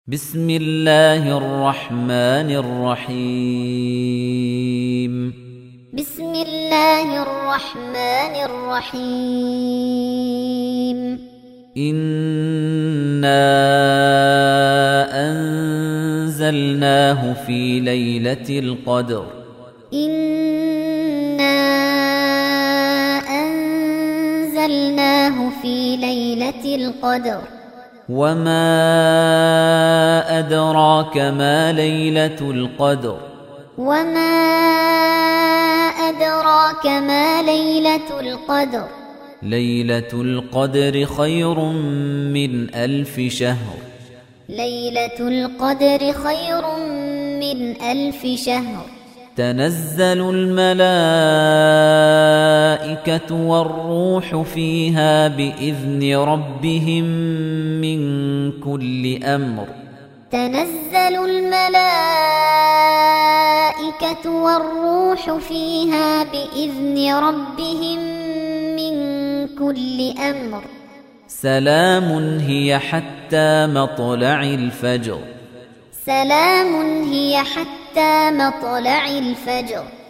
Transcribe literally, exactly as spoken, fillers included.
بسم الله الرحمن الرحيم بسم الله الرحمن الرحيم إنا أنزلناه في ليلة القدر إنا أنزلناه في ليلة القدر وما أدراك ما ليلة القدر وما أدراك ما ليلة القدر ليلة القدر خير من ألف شهر ليلة القدر خير من ألف شهر تنزل الملائكة والروح فيها بإذن ربهم من كل أمر تنزل الملائكة والروح فيها بإذن ربهم من كل أمر سلام هي حتى مطلع الفجر سلام هي حتى مطلع الفجر